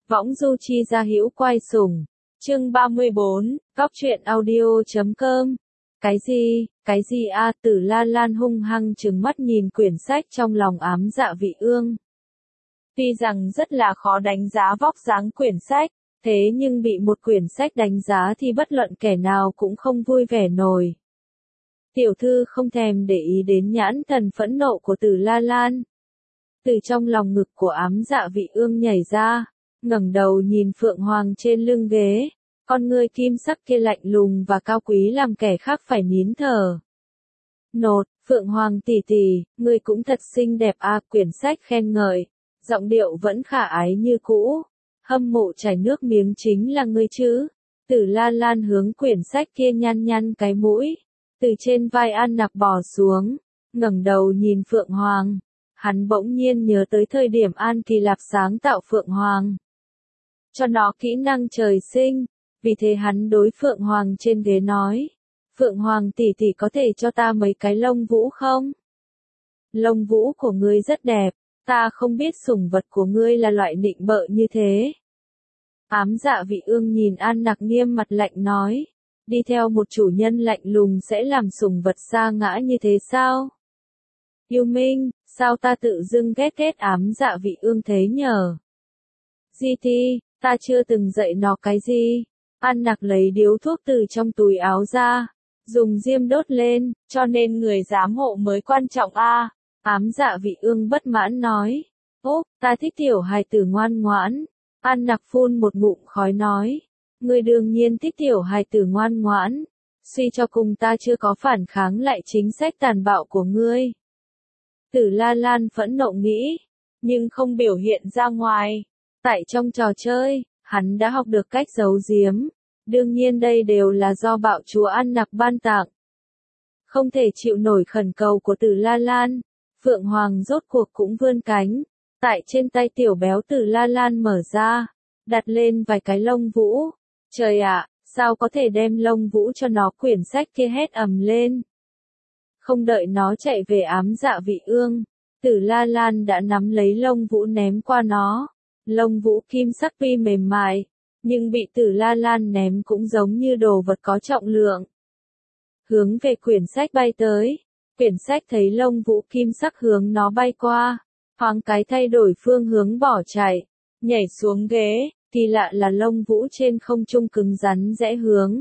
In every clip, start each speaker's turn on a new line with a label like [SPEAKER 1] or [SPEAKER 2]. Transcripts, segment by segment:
[SPEAKER 1] Võng du chi gia hữu quay sủng. Chương 34, góc truyện audio.com. Cái gì a? Tử La Lan hung hăng trừng mắt nhìn quyển sách trong lòng ám dạ vị ương. Tuy rằng rất là khó đánh giá vóc dáng quyển sách, thế nhưng bị một quyển sách đánh giá thì bất luận kẻ nào cũng không vui vẻ nổi. Tiểu thư không thèm để ý đến nhãn thần phẫn nộ của Tử La Lan. Từ trong lòng ngực của ám dạ vị ương nhảy ra, ngẩng đầu nhìn Phượng Hoàng trên lưng ghế, con ngươi kim sắc kia lạnh lùng và cao quý làm kẻ khác phải nín thở. Nột, Phượng Hoàng tỷ tỷ, ngươi cũng thật xinh đẹp a. Quyển sách khen ngợi, giọng điệu vẫn khả ái như cũ. Hâm mộ chảy nước miếng chính là ngươi chứ. Tử La Lan hướng quyển sách kia nhăn nhăn cái mũi, từ trên vai An Nặc bò xuống, ngẩng đầu nhìn Phượng Hoàng. Hắn bỗng nhiên nhớ tới thời điểm An Kỳ Lạp sáng tạo Phượng Hoàng, cho nó kỹ năng trời sinh, vì thế hắn đối Phượng Hoàng trên ghế nói, Phượng Hoàng tỷ tỷ có thể cho ta mấy cái lông vũ không? Lông vũ của ngươi rất đẹp, ta không biết sủng vật của ngươi là loại nịnh bợ như thế. Ám dạ vị ương nhìn An Nặc nghiêm mặt lạnh nói, đi theo một chủ nhân lạnh lùng sẽ làm sủng vật sa ngã như thế sao? Yêu Minh, sao ta tự dưng ghét ám dạ vị ương thế nhờ? GT, ta chưa từng dạy nó cái gì. An Nặc lấy điếu thuốc từ trong túi áo ra, dùng diêm đốt lên, cho nên người giám hộ mới quan trọng a. Ám dạ vị ương bất mãn nói, ốp, ta thích tiểu hài tử ngoan ngoãn. An Nặc phun một ngụm khói nói, ngươi đương nhiên thích tiểu hài tử ngoan ngoãn, suy cho cùng ta chưa có phản kháng lại chính sách tàn bạo của ngươi. Tử La Lan phẫn nộ nghĩ, nhưng không biểu hiện ra ngoài. Tại trong trò chơi, hắn đã học được cách giấu giếm. Đương nhiên đây đều là do bạo chúa An Nặc ban tặng. Không thể chịu nổi khẩn cầu của Tử La Lan, Phượng Hoàng rốt cuộc cũng vươn cánh. Tại trên tay tiểu béo Tử La Lan mở ra, đặt lên vài cái lông vũ. Trời ạ, sao có thể đem lông vũ cho nó? Quyển sách kia hét ầm lên. Không đợi nó chạy về ám dạ vị ương, Tử La Lan đã nắm lấy lông vũ ném qua nó. Lông vũ kim sắc tuy mềm mại, nhưng bị Tử La Lan ném cũng giống như đồ vật có trọng lượng. Hướng về quyển sách bay tới, quyển sách thấy lông vũ kim sắc hướng nó bay qua, thoáng cái thay đổi phương hướng bỏ chạy, nhảy xuống ghế, kỳ lạ là lông vũ trên không trung cứng rắn rẽ hướng.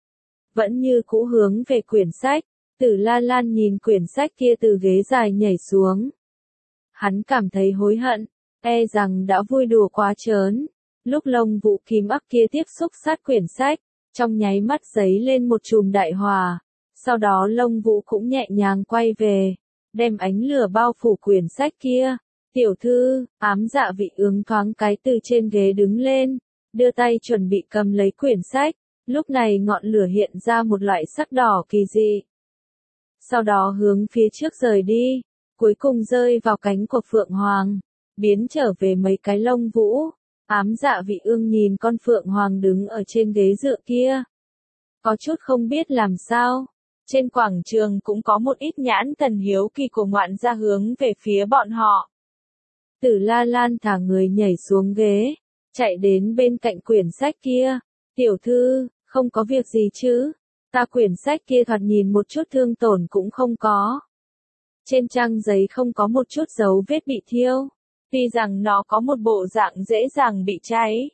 [SPEAKER 1] Vẫn như cũ hướng về quyển sách, Tử La Lan nhìn quyển sách kia từ ghế dài nhảy xuống. Hắn cảm thấy hối hận, e rằng đã vui đùa quá trớn. Lúc lông vũ kim ắc kia tiếp xúc sát quyển sách, trong nháy mắt giấy lên một chùm đại hỏa. Sau đó lông vũ cũng nhẹ nhàng quay về, đem ánh lửa bao phủ quyển sách kia. Tiểu thư, ám dạ vị ương thoáng cái từ trên ghế đứng lên, đưa tay chuẩn bị cầm lấy quyển sách. Lúc này ngọn lửa hiện ra một loại sắc đỏ kỳ dị. Sau đó hướng phía trước rời đi, cuối cùng rơi vào cánh của Phượng Hoàng, biến trở về mấy cái lông vũ. Ám dạ vị ương nhìn con Phượng Hoàng đứng ở trên ghế dựa kia, có chút không biết làm sao. Trên quảng trường cũng có một ít nhãn thần hiếu kỳ của ngoạn gia hướng về phía bọn họ. Tử La Lan thả người nhảy xuống ghế, chạy đến bên cạnh quyển sách kia. Tiểu thư, không có việc gì chứ? Ta quyển sách kia thoạt nhìn một chút thương tổn cũng không có. Trên trang giấy không có một chút dấu vết bị thiêu. Tuy rằng nó có một bộ dạng dễ dàng bị cháy.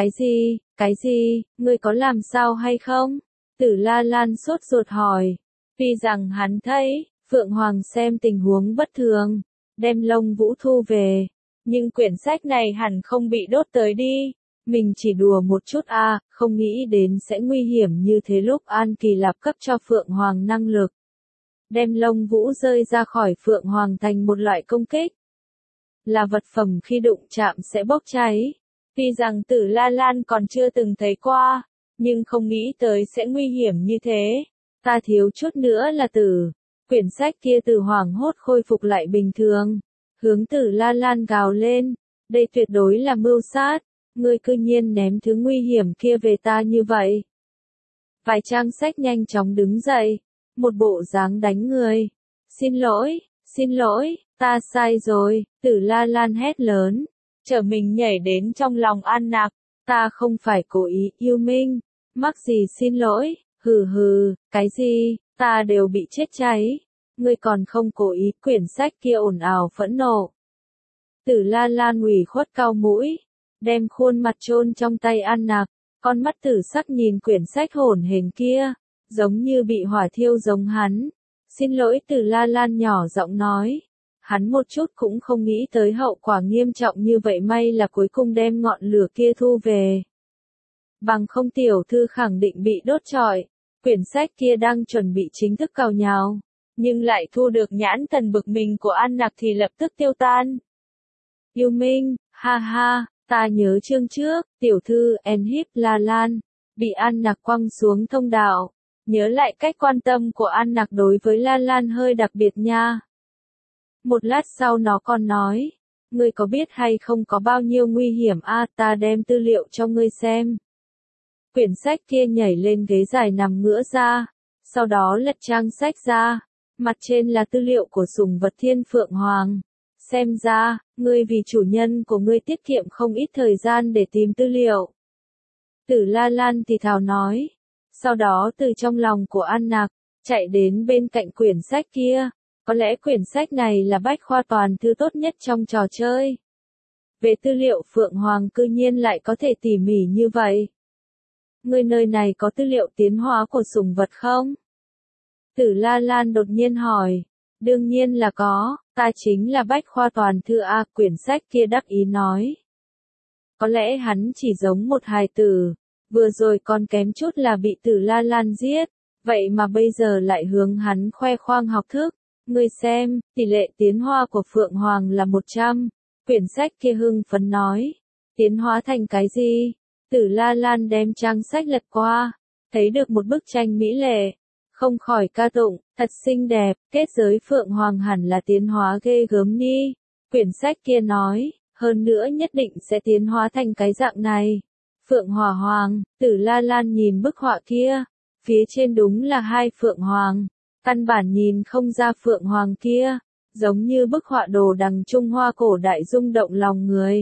[SPEAKER 1] Cái gì, ngươi có làm sao hay không? Tử La Lan sốt ruột hỏi. Tuy rằng hắn thấy, Phượng Hoàng xem tình huống bất thường, đem lông vũ thu về. Nhưng quyển sách này hẳn không bị đốt tới đi. Mình chỉ đùa một chút không nghĩ đến sẽ nguy hiểm như thế. Lúc An Kỳ Lạp cấp cho Phượng Hoàng năng lực, đem lông vũ rơi ra khỏi Phượng Hoàng thành một loại công kích. Là vật phẩm khi đụng chạm sẽ bốc cháy. Tuy rằng Tử La Lan còn chưa từng thấy qua, nhưng không nghĩ tới sẽ nguy hiểm như thế. Ta thiếu chút nữa là tử. Quyển sách kia từ hoảng hốt khôi phục lại bình thường. Hướng Tử La Lan gào lên, đây tuyệt đối là mưu sát. Ngươi cư nhiên ném thứ nguy hiểm kia về ta như vậy. Vài trang sách nhanh chóng đứng dậy, một bộ dáng đánh người. Xin lỗi, ta sai rồi. Tử La Lan hét lớn, trở mình nhảy đến trong lòng An Nặc. Ta không phải cố ý, Yêu Minh. Mắc gì xin lỗi, hừ hừ, cái gì, ta đều bị chết cháy. Ngươi còn không cố ý, quyển sách kia ồn ào phẫn nộ. Tử La Lan ủy khuất cau mũi, đem khuôn mặt chôn trong tay An Nặc, con mắt tử sắc nhìn quyển sách hỗn hển kia, giống như bị hỏa thiêu giống hắn. Xin lỗi, Tử La Lan nhỏ giọng nói. Hắn một chút cũng không nghĩ tới hậu quả nghiêm trọng như vậy, may là cuối cùng đem ngọn lửa kia thu về. Bằng không tiểu thư khẳng định bị đốt trọi. Quyển sách kia đang chuẩn bị chính thức cào nhào, nhưng lại thu được nhãn thần bực mình của An Nặc thì lập tức tiêu tan. Yêu Minh, ha ha, ta nhớ chương trước, tiểu thư Enhip La Lan, bị An Nặc quăng xuống thông đạo. Nhớ lại cách quan tâm của An Nặc đối với La Lan hơi đặc biệt nha. Một lát sau nó còn nói, ngươi có biết hay không có bao nhiêu nguy hiểm a, ta đem tư liệu cho ngươi xem. Quyển sách kia nhảy lên ghế dài nằm ngửa ra, sau đó lật trang sách ra, mặt trên là tư liệu của sủng vật Thiên Phượng Hoàng. Xem ra, ngươi vì chủ nhân của ngươi tiết kiệm không ít thời gian để tìm tư liệu. Tử La Lan thì thào nói, sau đó từ trong lòng của An Nặc, chạy đến bên cạnh quyển sách kia. Có lẽ quyển sách này là bách khoa toàn thư tốt nhất trong trò chơi. Về tư liệu Phượng Hoàng cư nhiên lại có thể tỉ mỉ như vậy. Ngươi nơi này có tư liệu tiến hóa của sủng vật không? Tử La Lan đột nhiên hỏi. Đương nhiên là có, ta chính là bách khoa toàn thư a, quyển sách kia đắc ý nói. Có lẽ hắn chỉ giống một hài tử, vừa rồi còn kém chút là bị Tử La Lan giết, vậy mà bây giờ lại hướng hắn khoe khoang học thức. Ngươi xem, tỷ lệ tiến hóa của Phượng Hoàng là 100. Quyển sách kia hưng phấn nói. Tiến hóa thành cái gì? Tử La Lan đem trang sách lật qua, thấy được một bức tranh mỹ lệ. Không khỏi ca tụng, thật xinh đẹp, kết giới Phượng Hoàng hẳn là tiến hóa ghê gớm đi. Quyển sách kia nói, hơn nữa nhất định sẽ tiến hóa thành cái dạng này. Phượng Hỏa Hoàng, Tử La Lan nhìn bức họa kia, phía trên đúng là hai Phượng Hoàng. Căn bản nhìn không ra Phượng Hoàng kia, giống như bức họa đồ đằng Trung Hoa cổ đại rung động lòng người.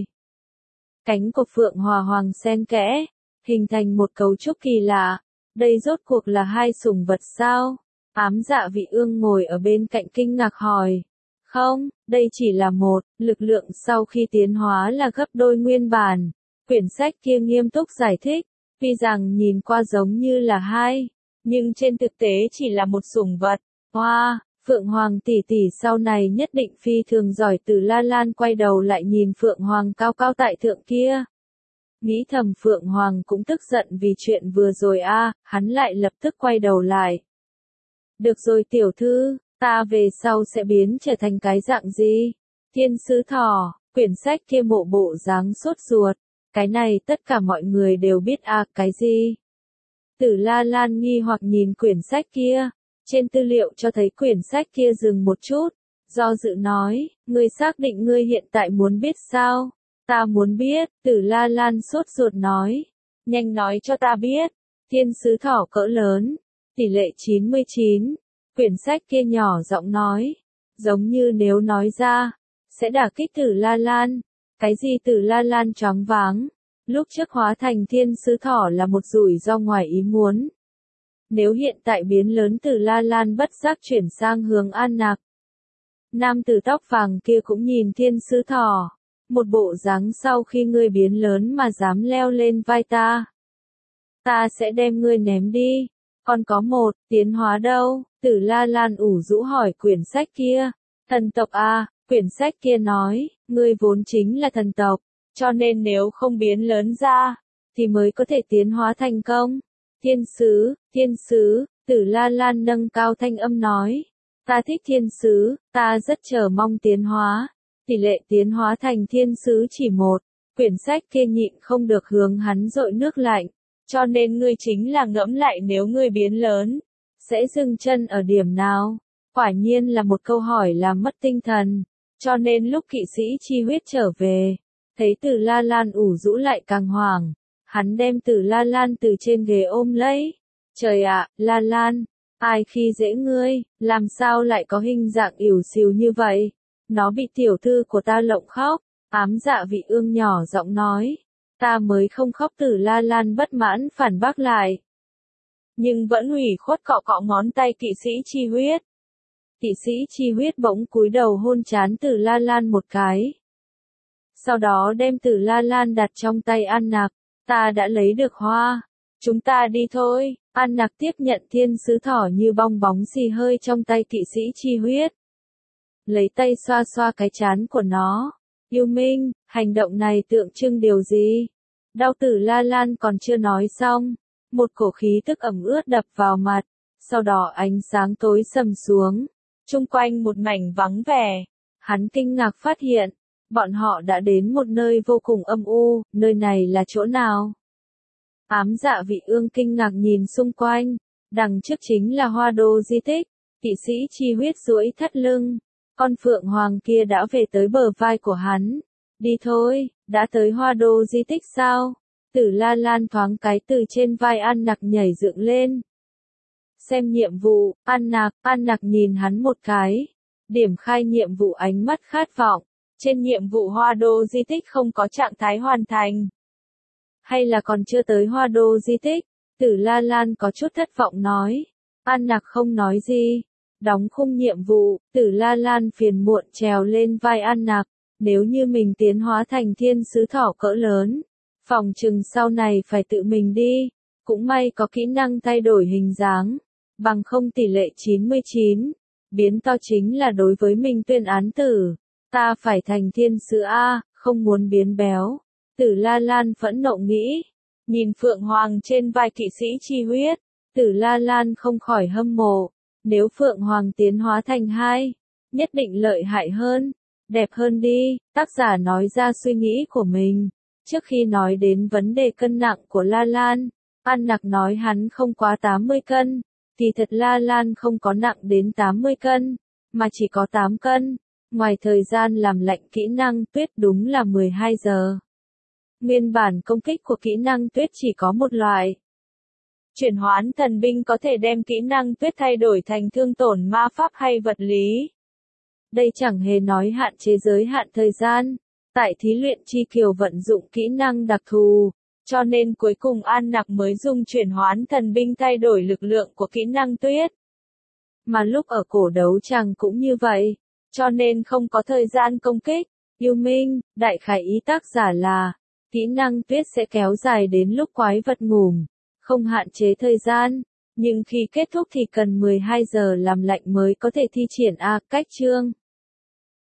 [SPEAKER 1] Cánh của Phượng Hòa Hoàng xen kẽ, hình thành một cấu trúc kỳ lạ. Đây rốt cuộc là hai sủng vật sao? Ám Dạ Vị Ương ngồi ở bên cạnh kinh ngạc hỏi. Không, đây chỉ là một, lực lượng sau khi tiến hóa là gấp đôi nguyên bản. Quyển sách kia nghiêm túc giải thích, tuy rằng nhìn qua giống như là hai, nhưng trên thực tế chỉ là một sủng vật. Hoa, Phượng Hoàng tỷ tỷ sau này nhất định phi thường giỏi. Tử La Lan quay đầu lại nhìn Phượng Hoàng cao cao tại thượng kia. Nghĩ thầm Phượng Hoàng cũng tức giận vì chuyện vừa rồi a, hắn lại lập tức quay đầu lại. Được rồi tiểu thư, ta về sau sẽ biến trở thành cái dạng gì? Thiên sứ thỏ, quyển sách kia mộ bộ dáng sốt ruột. Cái này tất cả mọi người đều biết a, cái gì? Tử La Lan nghi hoặc nhìn quyển sách kia. Trên tư liệu cho thấy quyển sách kia dừng một chút, do dự nói, ngươi xác định ngươi hiện tại muốn biết sao? Ta muốn biết, Tử La Lan sốt ruột nói. Nhanh nói cho ta biết. Thiên sứ thỏ cỡ lớn, tỷ lệ 99. Quyển sách kia nhỏ giọng nói, giống như nếu nói ra, sẽ đả kích Tử La Lan. Cái gì? Tử La Lan choáng váng. Lúc trước hóa thành thiên sứ thỏ là một rủi ro ngoài ý muốn. Nếu hiện tại biến lớn, Tử La Lan bất giác chuyển sang hướng An Nặc. Nam tử tóc vàng kia cũng nhìn thiên sứ thỏ. Một bộ dáng sau khi ngươi biến lớn mà dám leo lên vai ta. Ta sẽ đem ngươi ném đi. Còn có một, tiến hóa đâu? Tử La Lan ủ rũ hỏi quyển sách kia. Thần tộc a, quyển sách kia nói, ngươi vốn chính là thần tộc, cho nên nếu không biến lớn ra, thì mới có thể tiến hóa thành công. Thiên sứ, Tử La Lan nâng cao thanh âm nói. Ta thích thiên sứ, ta rất chờ mong tiến hóa. Tỷ lệ tiến hóa thành thiên sứ chỉ một. Quyển sách kia nhịn không được hướng hắn dội nước lạnh. Cho nên ngươi chính là ngẫm lại nếu ngươi biến lớn, sẽ dừng chân ở điểm nào? Quả nhiên là một câu hỏi làm mất tinh thần. Cho nên lúc kỵ sĩ chi huyết trở về, thấy Tử La Lan ủ rũ lại càng hoảng. Hắn đem Tử La Lan từ trên ghế ôm lấy. Trời ạ, La Lan, ai khi dễ ngươi, làm sao lại có hình dạng ỉu xìu như vậy? Nó bị tiểu thư của ta lộng khóc. Ám Dạ Vị Ương nhỏ giọng nói. Ta mới không khóc. Tử La Lan bất mãn phản bác lại. Nhưng vẫn ủy khuất cọ cọ ngón tay kỵ sĩ chi huyết. Kỵ sĩ chi huyết bỗng cúi đầu hôn trán Tử La Lan một cái. Sau đó đem Tử La Lan đặt trong tay An Nặc. Ta đã lấy được hoa. Chúng ta đi thôi. An Nặc tiếp nhận thiên sứ thỏ như bong bóng xì hơi trong tay kỵ sĩ chi huyết. Lấy tay xoa xoa cái trán của nó. Yêu Minh, hành động này tượng trưng điều gì? Đao Tử La Lan còn chưa nói xong. Một cổ khí tức ẩm ướt đập vào mặt. Sau đó ánh sáng tối sầm xuống. Chung quanh một mảnh vắng vẻ. Hắn kinh ngạc phát hiện. Bọn họ đã đến một nơi vô cùng âm u. Nơi này là chỗ nào? Ám Dạ Vị Ương kinh ngạc nhìn xung quanh. Đằng trước chính là Hoa Đô di tích. Kỵ sĩ chi huyết duỗi thắt lưng. Con phượng hoàng kia đã về tới bờ vai của hắn. Đi thôi, đã tới Hoa Đô di tích sao? Tử La Lan thoáng cái từ trên vai An Nặc nhảy dựng lên. Xem nhiệm vụ, An Nặc nhìn hắn một cái. Điểm khai nhiệm vụ ánh mắt khát vọng. Trên nhiệm vụ Hoa Đô di tích không có trạng thái hoàn thành. Hay là còn chưa tới Hoa Đô di tích? Tử La Lan có chút thất vọng nói. An Nặc không nói gì. Đóng khung nhiệm vụ, Tử La Lan phiền muộn trèo lên vai An Nặc. Nếu như mình tiến hóa thành thiên sứ thỏ cỡ lớn, phòng chừng sau này phải tự mình đi. Cũng may có kỹ năng thay đổi hình dáng. Bằng không tỷ lệ 99. Biến to chính là đối với mình tuyên án tử. Ta phải thành thiên sứ A, không muốn biến béo. Tử La Lan phẫn nộ nghĩ. Nhìn phượng hoàng trên vai kỵ sĩ chi huyết. Tử La Lan không khỏi hâm mộ. Nếu phượng hoàng tiến hóa thành 2, nhất định lợi hại hơn, đẹp hơn đi. Tác giả nói ra suy nghĩ của mình. Trước khi nói đến vấn đề cân nặng của La Lan, An Nặc nói hắn không quá 80 cân. Kỳ thật La Lan không có nặng đến 80 cân, mà chỉ có 8 cân. Ngoài thời gian làm lạnh kỹ năng tuyết đúng là 12 giờ. Nguyên bản công kích của kỹ năng tuyết chỉ có một loại. Chuyển hoán thần binh có thể đem kỹ năng tuyết thay đổi thành thương tổn ma pháp hay vật lý. Đây chẳng hề nói hạn chế giới hạn thời gian. Tại thí luyện chi kiều vận dụng kỹ năng đặc thù, cho nên cuối cùng An Nặc mới dùng chuyển hoán thần binh thay đổi lực lượng của kỹ năng tuyết. Mà lúc ở cổ đấu chàng cũng như vậy, cho nên không có thời gian công kích. Yêu Minh, đại khái ý tác giả là, kỹ năng tuyết sẽ kéo dài đến lúc quái vật ngủm, không hạn chế thời gian, nhưng khi kết thúc thì cần 12 giờ làm lạnh mới có thể thi triển cách chương.